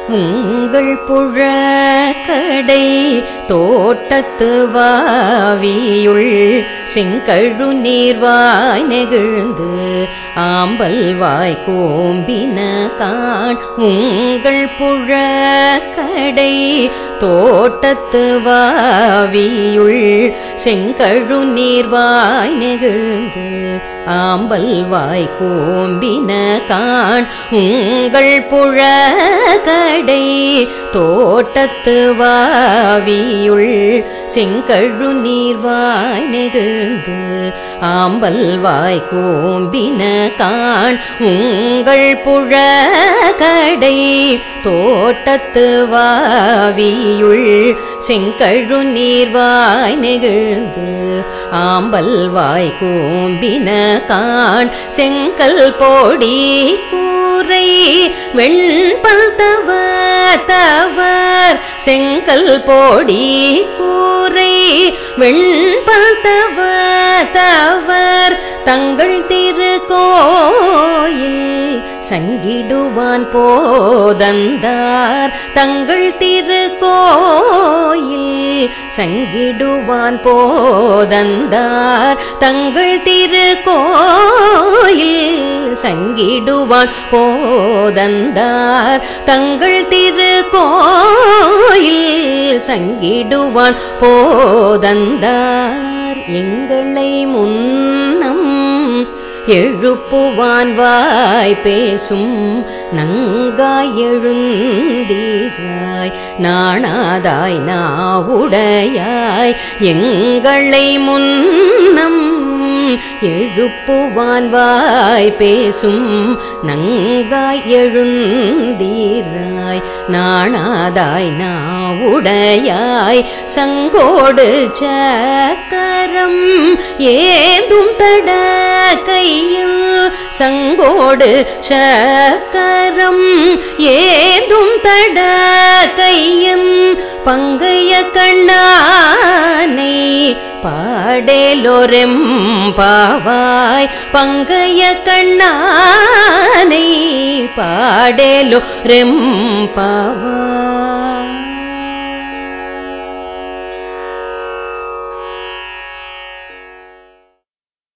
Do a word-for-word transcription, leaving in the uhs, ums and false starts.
உங்கள் புழக்கடை தோட்டத்து வாவியுள் செங்கழு நீர்வாய் நெகிழ்ந்து ஆம்பல் வாய் கோம்பின காண். உங்கள் புழக்கடை தோட்டத்து வாவியுள் செங்கழு நீர்வாய் நெகிழ்ந்து ஆம்பல் வாய் கோம்பின காண். உங்கள் புழக்கடை தோட்டத்து வாவியுள் செங்கழு நீர்வாய் நெகிழ்ந்து ஆம்பல் வாய் கோம்பின காண். உங்கள் புழக்கடை தோட்டத்து வாவியுள் செங்கழு நீர்வாய் நெகிழ்ந்து ஆம்பல் வாய் கோம்பின காண். செங்கல் போடி கூரை வெண்பல் தவ தவர் செங்கல் போடி கூரை வெண்பல் தவ தவர் தங்கள் திருக்கோயில் சங்கிடுவான் போதந்தார். தங்கள் திருக்கோயில் சங்கிடுவான் போதந்தார். தங்கள் திருக்கோயில் சங்கிடுவான் போதந்தார். தங்கள் திருக்கோயில் சங்கிடுவான் போதந்தார். எங்களை முன்னம் எழுப்புவான் வாய் பேசும் நங்காய் எழுந்தீராய் நாணாதாய் நாவுடையாய். எங்களை முன்னம் எழுப்புவான் வாய் பேசும் நங்காய் எழுந்தீராய் நாணாதாய் நாவுடையாய். சங்கோடு சக்கரம் ஏதும் தட கையில் சங்கோடு சக்கரம் ஏதும் தட கையும் பங்கைய கண்ணானை பாடேலோரெம் பாவாய். பங்கைய கண்ணானை பாடேலோரெம் பாவாய்.